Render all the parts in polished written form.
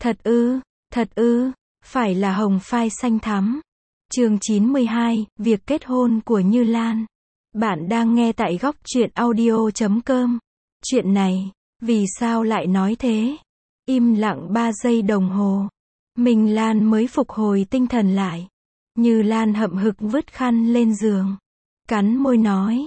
Thật ư, phải là hồng phai xanh thắm. Chương 92, việc kết hôn của Như Lan. Bạn đang nghe tại góc truyện audio.com. Chuyện này, vì sao lại nói thế? Im lặng 3 giây đồng hồ. Minh Lan mới phục hồi tinh thần lại. Như Lan hậm hực vứt khăn lên giường. Cắn môi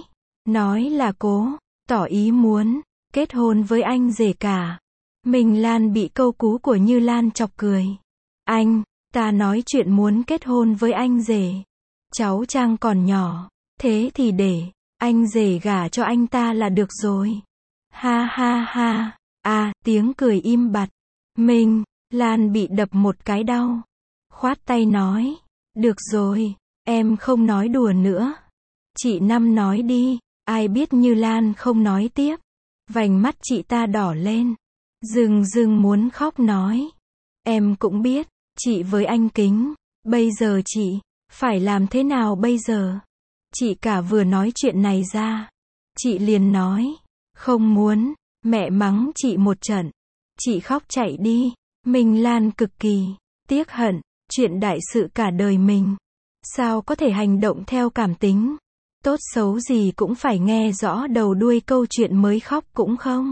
nói là cố, tỏ ý muốn kết hôn với anh rể cả. Minh Lan bị câu cú của Như Lan chọc cười. Anh, ta nói chuyện muốn kết hôn với anh rể. Cháu Trang còn nhỏ, thế thì để anh rể gả cho anh ta là được rồi. Ha ha ha, tiếng cười im bặt. Minh Lan bị đập một cái đau. Khoát tay nói, được rồi, em không nói đùa nữa. Chị Năm nói đi. Ai biết Như Lan không nói tiếp. Vành mắt chị ta đỏ lên. Dưng muốn khóc nói. Em cũng biết, chị với anh Kính, bây giờ chị phải làm thế nào bây giờ? Chị cả vừa nói chuyện này ra, chị liền nói, không muốn, mẹ mắng chị một trận. Chị khóc chạy đi. Minh Lan cực kỳ tiếc hận, chuyện đại sự cả đời mình. Sao có thể hành động theo cảm tính? Tốt xấu gì cũng phải nghe rõ đầu đuôi câu chuyện mới khóc cũng không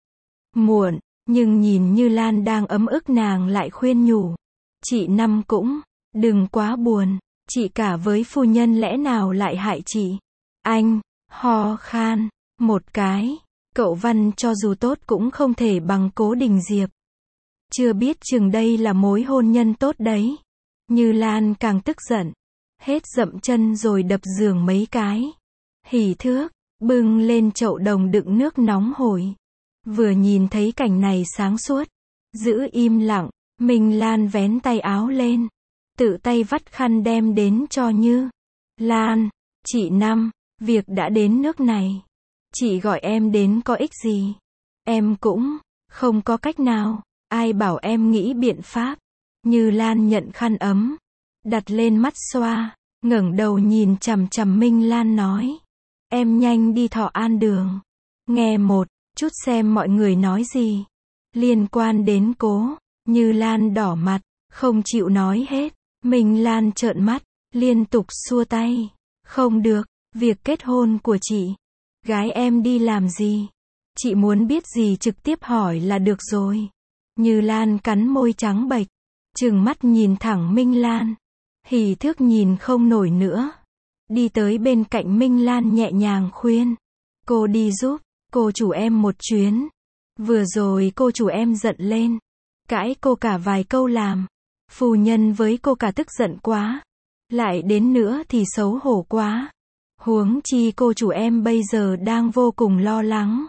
muộn. Nhưng nhìn Như Lan đang ấm ức nàng lại khuyên nhủ. Chị Năm cũng, đừng quá buồn. Chị cả với phu nhân lẽ nào lại hại chị? Anh, ho khan, một cái. Cậu Văn cho dù tốt cũng không thể bằng Cố Đình Diệp. Chưa biết chừng đây là mối hôn nhân tốt đấy. Như Lan càng tức giận. Hết dậm chân rồi đập giường mấy cái. Hỉ thước, bưng lên chậu đồng đựng nước nóng hổi. Vừa nhìn thấy cảnh này sáng suốt. Giữ im lặng, Minh Lan vén tay áo lên. Tự tay vắt khăn đem đến cho Như Lan. Chị Năm, việc đã đến nước này. Chị gọi em đến có ích gì? Em cũng không có cách nào. Ai bảo em nghĩ biện pháp? Như Lan nhận khăn ấm, đặt lên mắt xoa, ngẩng đầu nhìn chằm chằm Minh Lan nói. Em nhanh đi Thọ An Đường. Nghe một chút xem mọi người nói gì. Liên quan đến Cố. Như Lan đỏ mặt, không chịu nói hết. Minh Lan trợn mắt, liên tục xua tay. Không được, việc kết hôn của chị. Gái em đi làm gì? Chị muốn biết gì trực tiếp hỏi là được rồi. Như Lan cắn môi trắng bệch, trừng mắt nhìn thẳng Minh Lan. Hỉ thước nhìn không nổi nữa. Đi tới bên cạnh Minh Lan nhẹ nhàng khuyên. Cô đi giúp cô chủ em một chuyến. Vừa rồi cô chủ em giận lên. Cãi cô cả vài câu làm. Phu nhân với cô cả tức giận quá. Lại đến nữa thì xấu hổ quá. Huống chi cô chủ em bây giờ đang vô cùng lo lắng.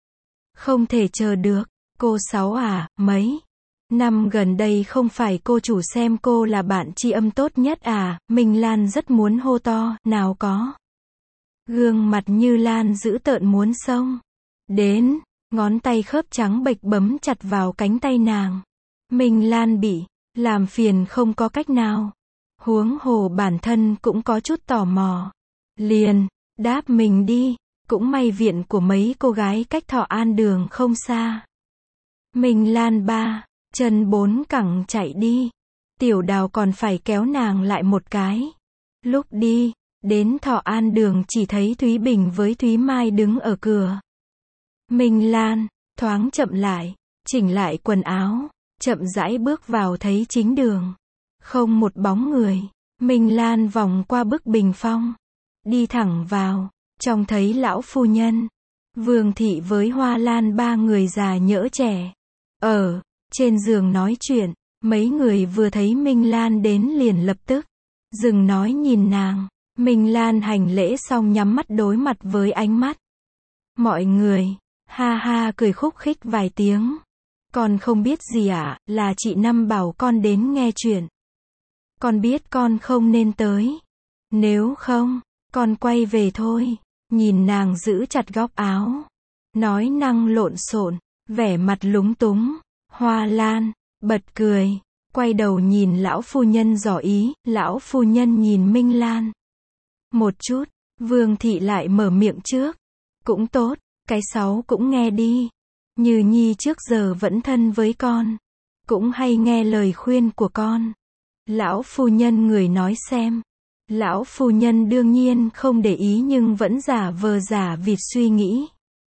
Không thể chờ được. Cô Sáu mấy năm gần đây không phải cô chủ xem cô là bạn tri âm tốt nhất à? Minh Lan rất muốn hô to, nào có. Gương mặt Như Lan dữ tợn muốn xông đến, ngón tay khớp trắng bệch bấm chặt vào cánh tay nàng. Minh Lan bị làm phiền không có cách nào. Huống hồ bản thân cũng có chút tò mò. Liền đáp mình đi. Cũng may viện của mấy cô gái cách Thọ An Đường không xa. Minh Lan 3 chân 4 cẳng chạy đi. Tiểu Đào còn phải kéo nàng lại một cái. Lúc đi đến Thọ An Đường chỉ thấy Thúy Bình với Thúy Mai đứng ở cửa. Minh Lan thoáng chậm lại, chỉnh lại quần áo, chậm rãi bước vào thấy chính đường. Không một bóng người. Minh Lan vòng qua bức bình phong, đi thẳng vào, trông thấy lão phu nhân, Vương thị với Hoa Lan 3 người già nhỡ trẻ. Ở trên giường nói chuyện, mấy người vừa thấy Minh Lan đến liền lập tức dừng nói nhìn nàng. Minh Lan hành lễ xong nhắm mắt đối mặt với ánh mắt mọi người. Ha ha cười khúc khích vài tiếng. Con không biết gì ạ, là chị Năm bảo con đến nghe chuyện. Con biết con không nên tới. Nếu không, con quay về thôi. Nhìn nàng giữ chặt góc áo, nói năng lộn xộn, vẻ mặt lúng túng. Hoa Lan bật cười, quay đầu nhìn lão phu nhân dò ý. Lão phu nhân nhìn Minh Lan một chút. Vương thị lại mở miệng trước. Cũng tốt, cái Sáu cũng nghe đi. Như Nhi trước giờ vẫn thân với con. cũng hay nghe lời khuyên của con. Lão phu nhân người nói xem. Lão phu nhân đương nhiên không để ý nhưng vẫn giả vờ giả vịt suy nghĩ.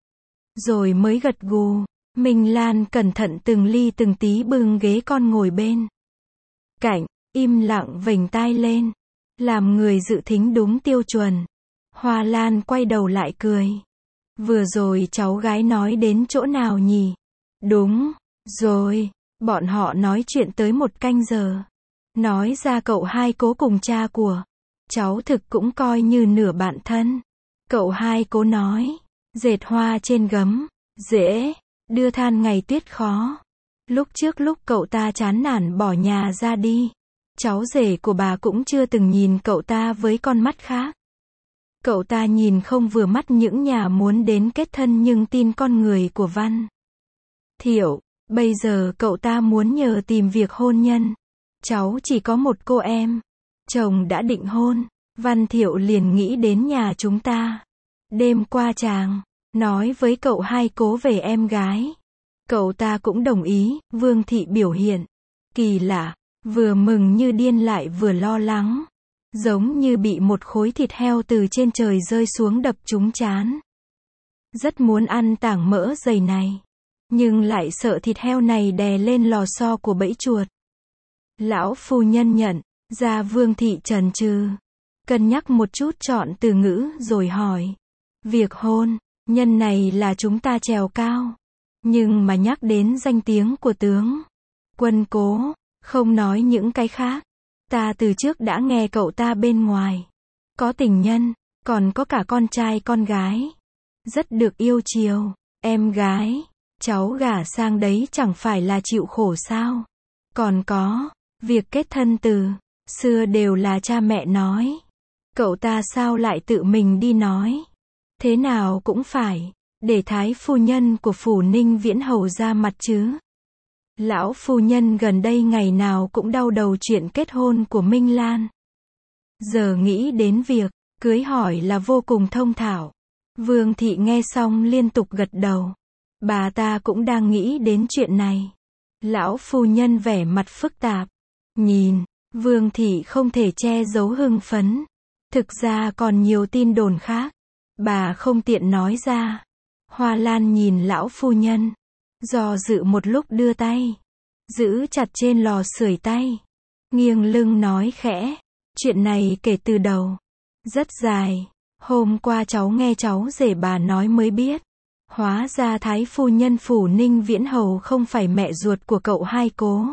Rồi mới gật gù. Minh Lan cẩn thận từng ly từng tí bưng ghế con ngồi bên cạnh, im lặng vểnh tai lên, làm người dự thính đúng tiêu chuẩn. Hoa Lan quay đầu lại cười. Vừa rồi cháu gái nói đến chỗ nào nhỉ? Đúng rồi, bọn họ nói chuyện tới 1 canh giờ. Nói ra cậu hai cố cùng cha của cháu thực cũng coi như nửa bạn thân. Cậu hai cố nói, dệt hoa trên gấm dễ, đưa than ngày tuyết khó. Lúc trước lúc cậu ta chán nản bỏ nhà ra đi, cháu rể của bà cũng chưa từng nhìn cậu ta với con mắt khác. Cậu ta nhìn không vừa mắt những nhà muốn đến kết thân nhưng tin con người của Văn Thiệu. Bây giờ cậu ta muốn nhờ tìm việc hôn nhân. Cháu chỉ có một cô em, chồng đã định hôn. Văn Thiệu liền nghĩ đến nhà chúng ta. Đêm qua chàng nói với cậu hai cố về em gái. Cậu ta cũng đồng ý. Vương Thị biểu hiện kỳ lạ, vừa mừng như điên lại vừa lo lắng. Giống như bị một khối thịt heo từ trên trời rơi xuống đập trúng trán. Rất muốn ăn tảng mỡ dày này, nhưng lại sợ thịt heo này đè lên lò xo của bẫy chuột. Lão phu nhân nhận ra Vương Thị chần chừ, cân nhắc một chút chọn từ ngữ rồi hỏi. Việc hôn nhân này là chúng ta trèo cao, nhưng mà nhắc đến danh tiếng của tướng Quân Cố, không nói những cái khác. Ta từ trước đã nghe cậu ta bên ngoài có tình nhân, còn có cả con trai con gái, rất được yêu chiều. Em gái cháu gả sang đấy chẳng phải là chịu khổ sao? Còn có việc kết thân từ xưa đều là cha mẹ nói. Cậu ta sao lại tự mình đi nói? Thế nào cũng phải để thái phu nhân của phủ Ninh Viễn Hầu ra mặt chứ. Lão phu nhân gần đây ngày nào cũng đau đầu chuyện kết hôn của Minh Lan. Giờ nghĩ đến việc cưới hỏi là vô cùng thông thạo. Vương Thị nghe xong liên tục gật đầu. Bà ta cũng đang nghĩ đến chuyện này. Lão phu nhân vẻ mặt phức tạp. Nhìn, Vương Thị không thể che giấu hưng phấn. Thực ra còn nhiều tin đồn khác. Bà không tiện nói ra. Hoa Lan nhìn lão phu nhân, do dự một lúc đưa tay giữ chặt trên lò sưởi tay, nghiêng lưng nói khẽ. Chuyện này kể từ đầu rất dài. Hôm qua cháu nghe cháu rể bà nói mới biết. Hóa ra thái phu nhân phủ Ninh Viễn Hầu không phải mẹ ruột của cậu hai cố.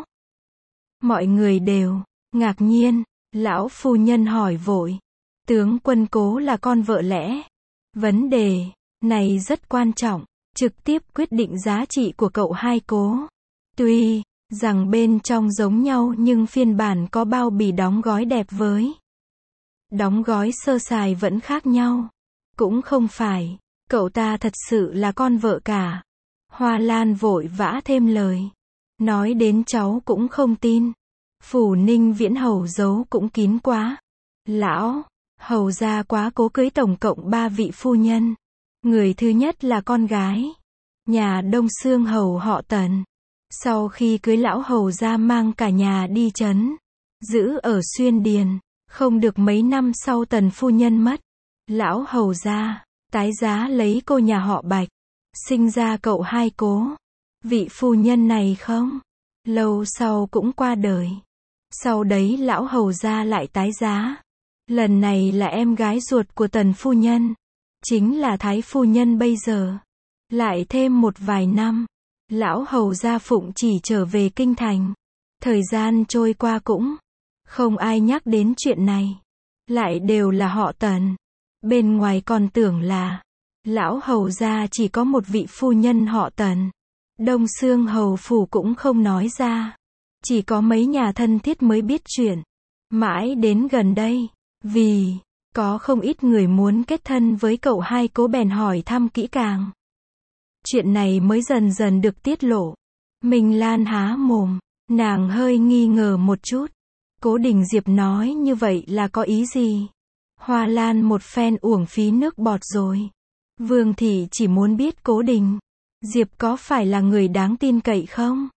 Mọi người đều ngạc nhiên. Lão phu nhân hỏi vội. Tướng Quân Cố là con vợ lẽ. Vấn đề này rất quan trọng, trực tiếp quyết định giá trị của cậu hai cố. Tuy rằng bên trong giống nhau nhưng phiên bản có bao bì đóng gói đẹp với đóng gói sơ sài vẫn khác nhau. Cũng không phải cậu ta thật sự là con vợ cả. Hoa Lan vội vã thêm lời. Nói đến cháu cũng không tin. Phủ Ninh Viễn Hầu giấu cũng kín quá. Lão hầu gia quá cố cưới tổng cộng 3 vị phu nhân. Người thứ nhất là con gái nhà Đông Xương Hầu họ Tần. Sau khi cưới lão hầu gia mang cả nhà đi trấn giữ ở Xuyên Điền. Không được mấy năm sau Tần phu nhân mất. Lão hầu gia tái giá lấy cô nhà họ Bạch, sinh ra cậu hai cố. Vị phu nhân này không lâu sau cũng qua đời. Sau đấy lão hầu gia lại tái giá. Lần này là em gái ruột của Tần phu nhân, chính là thái phu nhân bây giờ. Lại thêm một vài năm, lão hầu gia phụng chỉ trở về kinh thành. Thời gian trôi qua cũng không ai nhắc đến chuyện này. Lại đều là họ Tần. Bên ngoài còn tưởng là lão hầu gia chỉ có một vị phu nhân họ Tần. Đông Xương Hầu phủ cũng không nói ra. Chỉ có mấy nhà thân thiết mới biết chuyện. Mãi đến gần đây, vì có không ít người muốn kết thân với cậu hai cố bèn hỏi thăm kỹ càng. Chuyện này mới dần dần được tiết lộ. Minh Lan há mồm, nàng hơi nghi ngờ một chút. Cố Đình Diệp nói như vậy là có ý gì? Hoa Lan một phen uổng phí nước bọt rồi. Vương Thị chỉ muốn biết Cố Đình Diệp có phải là người đáng tin cậy không?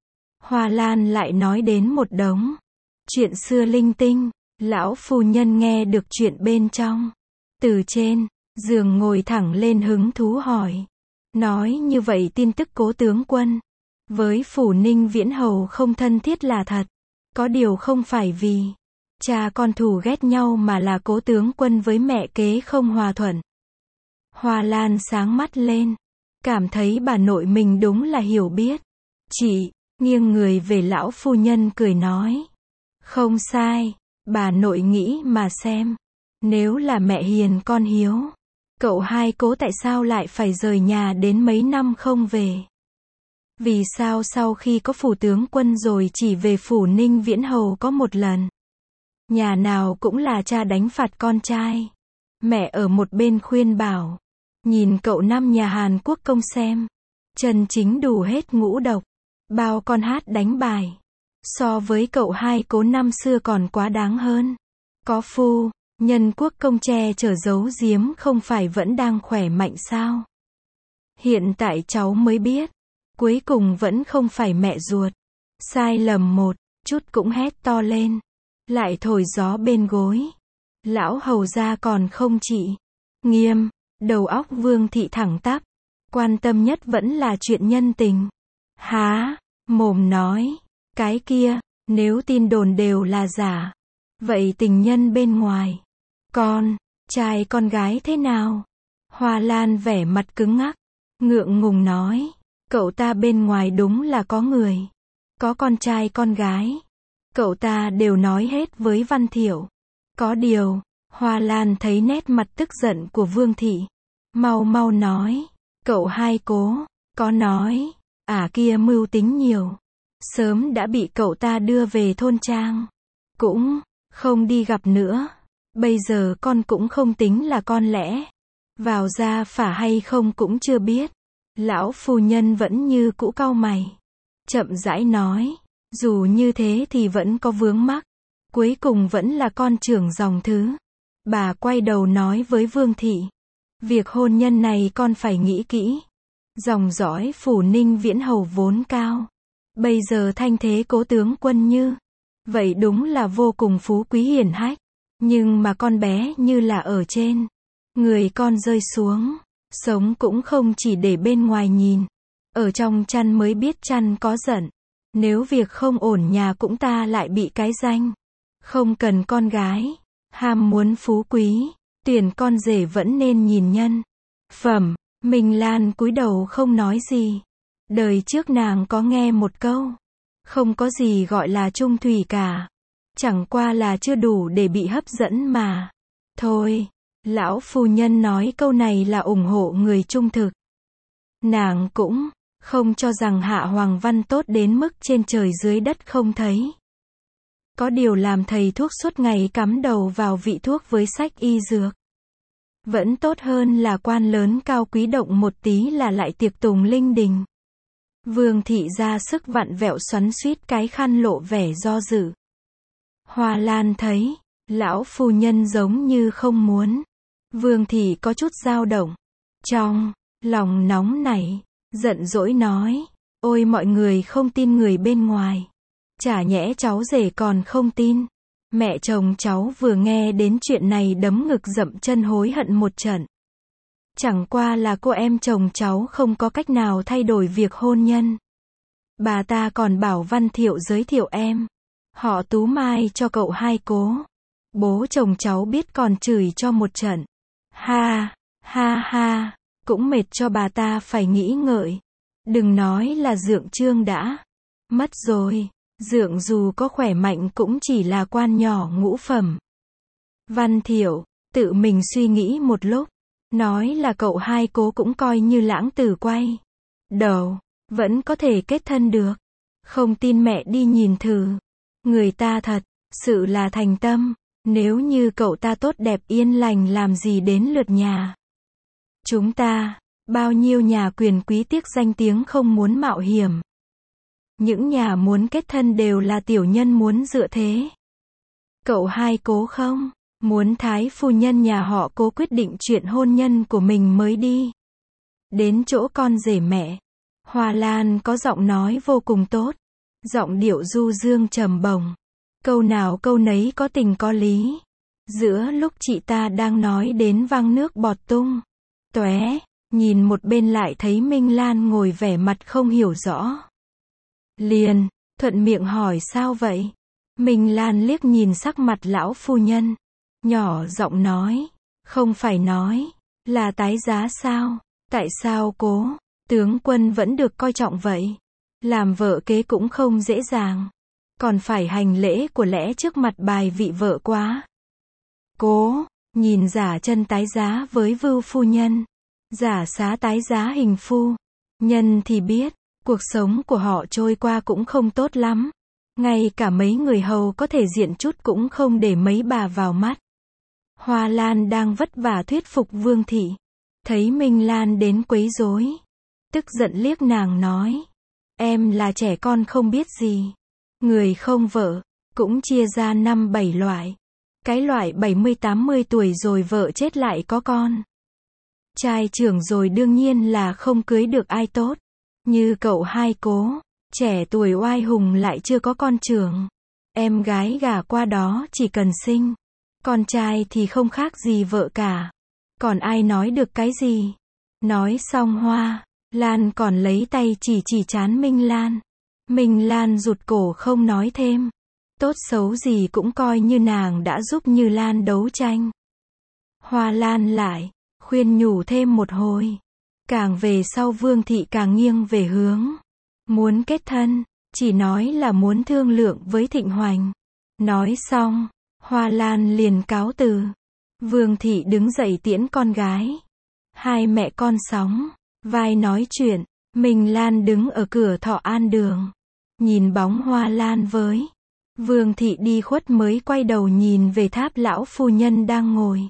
Hoa Lan lại nói đến một đống chuyện xưa linh tinh. Lão phu nhân nghe được chuyện bên trong, từ trên giường ngồi thẳng lên hứng thú hỏi. Nói như vậy tin tức Cố tướng quân với Phủ Ninh Viễn Hầu không thân thiết là thật. Có điều không phải vì cha con thù ghét nhau mà là Cố tướng quân với mẹ kế không hòa thuận. Hoa Lan sáng mắt lên, cảm thấy bà nội mình đúng là hiểu biết. Chị nghiêng người về lão phu nhân cười nói. Không sai, bà nội nghĩ mà xem. Nếu là mẹ hiền con hiếu, cậu hai Cố tại sao lại phải rời nhà đến mấy năm không về? Vì sao sau khi có phủ tướng quân rồi chỉ về Phủ Ninh Viễn Hầu có một lần? Nhà nào cũng là cha đánh phạt con trai. Mẹ ở một bên khuyên bảo. Nhìn cậu năm nhà Hàn Quốc công xem. Chân chính đủ hết ngũ độc. Bao con hát đánh bài. So với cậu hai Cố năm xưa còn quá đáng hơn. Có phu nhân quốc công che chở giấu giếm không phải vẫn đang khỏe mạnh sao? Hiện tại cháu mới biết. Cuối cùng vẫn không phải mẹ ruột. Sai lầm một chút cũng hét to lên. Lại thổi gió bên gối. Lão hầu gia còn không trị. Nghiêm, đầu óc Vương thị thẳng tắp. Quan tâm nhất vẫn là chuyện nhân tình. Há, mồm nói. Cái kia, nếu tin đồn đều là giả. Vậy tình nhân bên ngoài. Con, trai con gái thế nào? Hoa Lan vẻ mặt cứng ngắc. Ngượng ngùng nói. Cậu ta bên ngoài đúng là có người. Có con trai con gái. Cậu ta đều nói hết với Văn Thiệu. Có điều, Hoa Lan thấy nét mặt tức giận của Vương thị. Mau mau nói. Cậu hai Cố, có nói. Kia mưu tính nhiều. Sớm đã bị cậu ta đưa về thôn trang. Cũng không đi gặp nữa. Bây giờ con cũng không tính là con lẽ. Vào gia phả hay không cũng chưa biết. Lão phu nhân vẫn như cũ cau mày. Chậm rãi nói. Dù như thế thì vẫn có vướng mắc. Cuối cùng vẫn là con trưởng dòng thứ. Bà quay đầu nói với Vương thị. Việc hôn nhân này con phải nghĩ kỹ. Dòng dõi Phủ Ninh Viễn Hầu vốn cao. Bây giờ thanh thế Cố tướng quân như vậy đúng là vô cùng phú quý hiển hách. Nhưng mà con bé như là ở trên. Người con rơi xuống. Sống cũng không chỉ để bên ngoài nhìn. Ở trong chăn mới biết chăn có giận. Nếu việc không ổn nhà cũng ta lại bị cái danh. Không cần con gái. Ham muốn phú quý. Tuyển con rể vẫn nên nhìn nhân phẩm. Minh Lan cúi đầu không nói gì. Đời trước nàng có nghe một câu. Không có gì gọi là trung thủy cả. Chẳng qua là chưa đủ để bị hấp dẫn mà. Thôi, lão phu nhân nói câu này là ủng hộ người trung thực. Nàng cũng không cho rằng Hạ Hoàng Văn tốt đến mức trên trời dưới đất không thấy. Có điều làm thầy thuốc suốt ngày cắm đầu vào vị thuốc với sách y dược. Vẫn tốt hơn là quan lớn cao quý động một tí là lại tiệc tùng linh đình. Vương thị ra sức vặn vẹo xoắn xuýt cái khăn lộ vẻ do dự. Hoa Lan thấy, lão phu nhân giống như không muốn. Vương thị có chút dao động. Trong lòng nóng nảy, giận dỗi nói. Ôi mọi người không tin người bên ngoài. Chả nhẽ cháu rể còn không tin. Mẹ chồng cháu vừa nghe đến chuyện này đấm ngực dậm chân hối hận một trận. Chẳng qua là cô em chồng cháu không có cách nào thay đổi việc hôn nhân. Bà ta còn bảo Văn Thiệu giới thiệu em. Họ Tú Mai cho cậu hai Cố. Bố chồng cháu biết còn chửi cho một trận. Ha, ha ha, cũng mệt cho bà ta phải nghĩ ngợi. Đừng nói là Dượng Trương đã mất rồi. Dượng dù có khỏe mạnh cũng chỉ là quan nhỏ ngũ phẩm. Văn Thiệu tự mình suy nghĩ một lúc. Nói là cậu hai Cố cũng coi như lãng tử quay đầu. Vẫn có thể kết thân được. Không tin mẹ đi nhìn thử. Người ta thật sự là thành tâm. Nếu như cậu ta tốt đẹp yên lành làm gì đến lượt nhà. Chúng ta, bao nhiêu nhà quyền quý tiếc danh tiếng không muốn mạo hiểm. Những nhà muốn kết thân đều là tiểu nhân muốn dựa thế. Cậu hai Cố không muốn thái phu nhân nhà họ Cố quyết định chuyện hôn nhân của mình mới đi đến chỗ con rể mẹ. Hoa Lan có giọng nói vô cùng tốt. Giọng điệu du dương trầm bổng. Câu nào câu nấy có tình có lý. Giữa lúc chị ta đang nói đến văng nước bọt tung tóe, nhìn một bên lại thấy Minh Lan ngồi vẻ mặt không hiểu rõ. Liền, thuận miệng hỏi sao vậy? Minh Lan liếc nhìn sắc mặt lão phu nhân, nhỏ giọng nói, không phải nói là tái giá sao? Tại sao Cố tướng quân vẫn được coi trọng vậy? Làm vợ kế cũng không dễ dàng, còn phải hành lễ của lẽ trước mặt bài vị vợ quá. Cố nhìn giả chân tái giá với Vưu phu nhân, giả xá tái giá hình phu nhân thì biết, cuộc sống của họ trôi qua cũng không tốt lắm. Ngay cả mấy người hầu có thể diện chút cũng không để mấy bà vào mắt. Hoa Lan đang vất vả thuyết phục Vương thị, thấy Minh Lan đến quấy rối, tức giận liếc nàng nói, em là trẻ con không biết gì. Người không vợ, cũng chia ra 5-7 loại. Cái loại 70-80 tuổi rồi vợ chết lại có con. Trai trưởng rồi đương nhiên là không cưới được ai tốt. Như cậu hai Cố, trẻ tuổi oai hùng lại chưa có con trưởng. Em gái gả qua đó chỉ cần sinh con trai thì không khác gì vợ cả. Còn ai nói được cái gì? Nói xong Hoa Lan còn lấy tay chỉ trán Minh Lan. Minh Lan rụt cổ không nói thêm. Tốt xấu gì cũng coi như nàng đã giúp Như Lan đấu tranh. Hoa Lan lại khuyên nhủ thêm một hồi. Càng về sau Vương thị càng nghiêng về hướng muốn kết thân, chỉ nói là muốn thương lượng với Thịnh Hoành. Nói xong, Hoa Lan liền cáo từ. Vương thị đứng dậy tiễn con gái. Hai mẹ con sóng vai nói chuyện. Minh Lan đứng ở cửa Thọ An đường, nhìn bóng Hoa Lan với Vương thị đi khuất mới quay đầu nhìn về tháp lão phu nhân đang ngồi.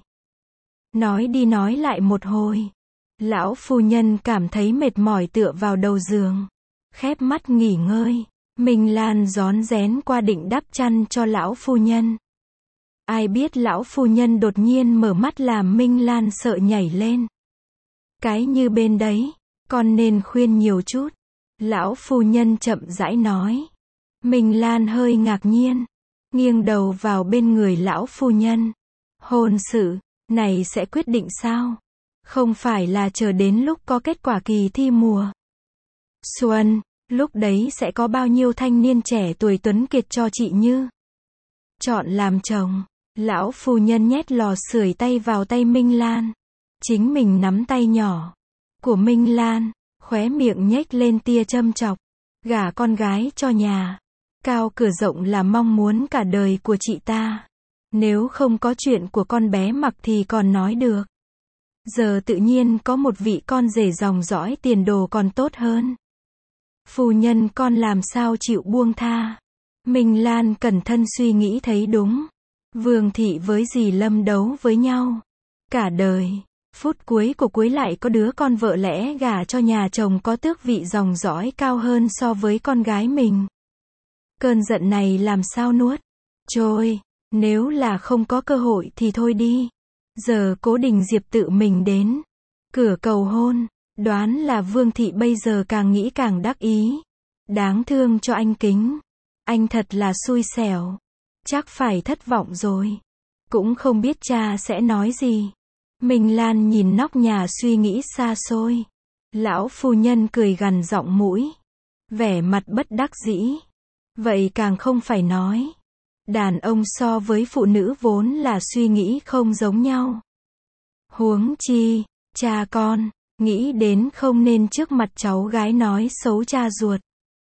Nói đi nói lại một hồi, lão phu nhân cảm thấy mệt mỏi tựa vào đầu giường, khép mắt nghỉ ngơi. Minh Lan rón rén qua định đắp chăn cho lão phu nhân. Ai biết lão phu nhân đột nhiên mở mắt làm Minh Lan sợ nhảy lên. Cái như bên đấy, con nên khuyên nhiều chút. Lão phu nhân chậm rãi nói. Minh Lan hơi ngạc nhiên, nghiêng đầu vào bên người lão phu nhân. Hôn sự này sẽ quyết định sao? Không phải là chờ đến lúc có kết quả kỳ thi mùa xuân, lúc đấy sẽ có bao nhiêu thanh niên trẻ tuổi tuấn kiệt cho chị Như chọn làm chồng. Lão phu nhân nhét lò sưởi tay vào tay Minh Lan, chính mình nắm tay nhỏ của Minh Lan, khóe miệng nhếch lên tia châm chọc. Gả con gái cho nhà cao cửa rộng là mong muốn cả đời của chị ta. Nếu không có chuyện của con bé Mặc thì còn nói được. Giờ tự nhiên có một vị con rể dòng dõi tiền đồ còn tốt hơn. Phu nhân con làm sao chịu buông tha. Minh Lan cẩn thận suy nghĩ thấy đúng. Vương thị với dì Lâm đấu với nhau cả đời. Phút cuối của cuối lại có đứa con vợ lẽ gả cho nhà chồng có tước vị dòng dõi cao hơn so với con gái mình. Cơn giận này làm sao nuốt trôi. Nếu là không có cơ hội thì thôi đi. Giờ Cố Đình Diệp tự mình đến cửa cầu hôn. Đoán là Vương thị bây giờ càng nghĩ càng đắc ý. Đáng thương cho anh Kính. Anh thật là xui xẻo. Chắc phải thất vọng rồi. Cũng không biết cha sẽ nói gì. Minh Lan nhìn nóc nhà suy nghĩ xa xôi. Lão phu nhân cười gằn giọng mũi, vẻ mặt bất đắc dĩ. Vậy càng không phải nói. Đàn ông so với phụ nữ vốn là suy nghĩ không giống nhau. Huống chi, cha con, nghĩ đến không nên trước mặt cháu gái nói xấu cha ruột.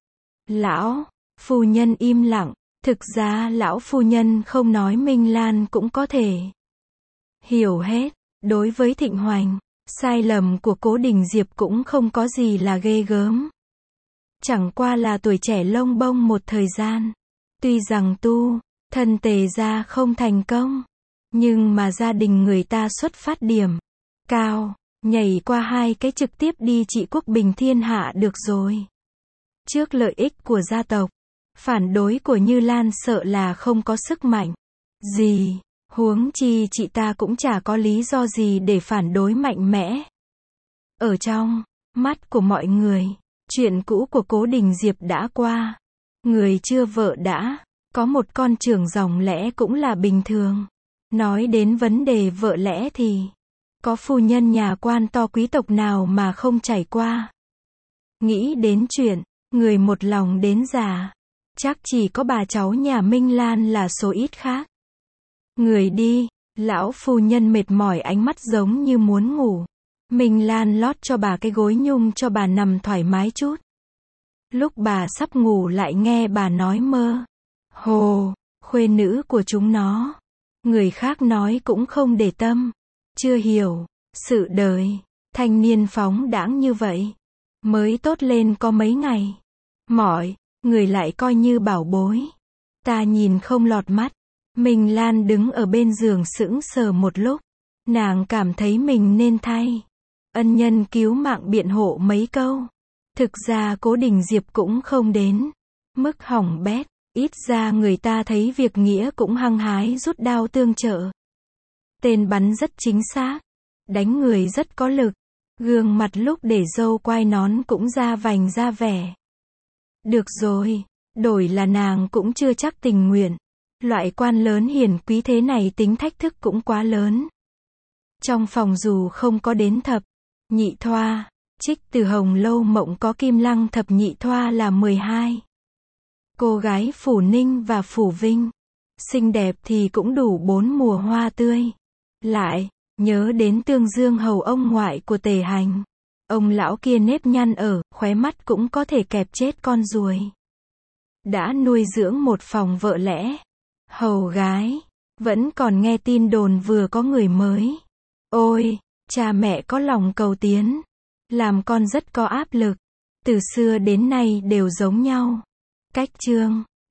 Lão phu nhân im lặng. Thực ra lão phu nhân không nói Minh Lan cũng có thể hiểu hết. Đối với Thịnh Hoành, sai lầm của Cố Đình Diệp cũng không có gì là ghê gớm. Chẳng qua là tuổi trẻ lông bông một thời gian. Tuy rằng tu thân Tề gia không thành công, nhưng mà gia đình người ta xuất phát điểm cao, nhảy qua hai cái trực tiếp đi trị quốc bình thiên hạ được rồi. Trước lợi ích của gia tộc, phản đối của Như Lan sợ là không có sức mạnh gì. Huống chi chị ta cũng chả có lý do gì để phản đối mạnh mẽ. Ở trong mắt của mọi người, chuyện cũ của Cố Đình Diệp đã qua. Người chưa vợ đã có một con trưởng dòng lẽ cũng là bình thường. Nói đến vấn đề vợ lẽ thì có phu nhân nhà quan to quý tộc nào mà không trải qua. Nghĩ đến chuyện người một lòng đến già, chắc chỉ có bà cháu nhà Minh Lan là số ít khác. Người đi, lão phu nhân mệt mỏi, ánh mắt giống như muốn ngủ. Minh Lan lót cho bà cái gối nhung cho bà nằm thoải mái chút. Lúc bà sắp ngủ lại nghe bà nói mơ. Hồ, khuê nữ của chúng nó. Người khác nói cũng không để tâm. Chưa hiểu, sự đời, thanh niên phóng đãng như vậy. Mới tốt lên có mấy ngày. Mọi người lại coi như bảo bối. Ta nhìn không lọt mắt. Minh Lan đứng ở bên giường sững sờ một lúc. Nàng cảm thấy mình nên thay ân nhân cứu mạng biện hộ mấy câu. Thực ra Cố Đình Diệp cũng không đến mức hỏng bét. Ít ra người ta thấy việc nghĩa cũng hăng hái rút đao tương trợ. Tên bắn rất chính xác. Đánh người rất có lực. Gương mặt lúc để râu quai nón cũng ra vành ra vẻ. Được rồi, đổi là nàng cũng chưa chắc tình nguyện. Loại quan lớn hiển quý thế này tính thách thức cũng quá lớn. Trong phòng dù không có đến thập nhị thoa, trích từ Hồng Lâu Mộng có Kim Lăng thập nhị thoa là 12. Cô gái Phủ Ninh và Phủ Vinh, xinh đẹp thì cũng đủ 4 mùa hoa tươi. Lại, nhớ đến Tương Dương hầu ông ngoại của Tề Hành. Ông lão kia nếp nhăn ở, khóe mắt cũng có thể kẹp chết con ruồi. Đã nuôi dưỡng một phòng vợ lẽ, hầu gái, vẫn còn nghe tin đồn vừa có người mới. Ôi, cha mẹ có lòng cầu tiến, làm con rất có áp lực. Từ xưa đến nay đều giống nhau. Cách chương